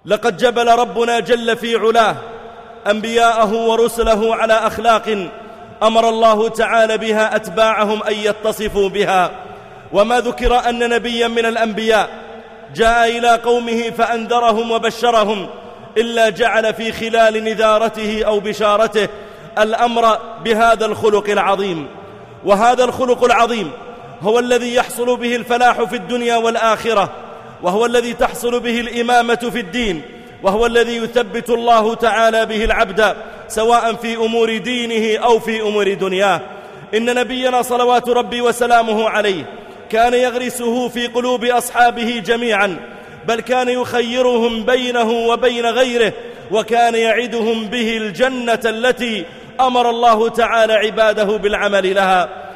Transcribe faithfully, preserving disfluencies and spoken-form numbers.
لقد جبل ربنا جل في علاه أنبياءه ورسله على أخلاق أمر الله تعالى بها أتباعهم أن يتصفوا بها. وما ذكر أن نبيا من الأنبياء جاء إلى قومه فأنذرهم وبشرهم إلا جعل في خلال نذارته أو بشارته الأمر بهذا الخلق العظيم. وهذا الخلق العظيم هو الذي يحصل به الفلاح في الدنيا والآخرة، وهو الذي تحصل به الإمامة في الدين، وهو الذي يثبت الله تعالى به العبد سواء في أمور دينه أو في أمور دنياه. إن نبينا صلوات ربي وسلامه عليه كان يغرسه في قلوب أصحابه جميعا، بل كان يخيرهم بينه وبين غيره، وكان يعدهم به الجنة التي أمر الله تعالى عباده بالعمل لها.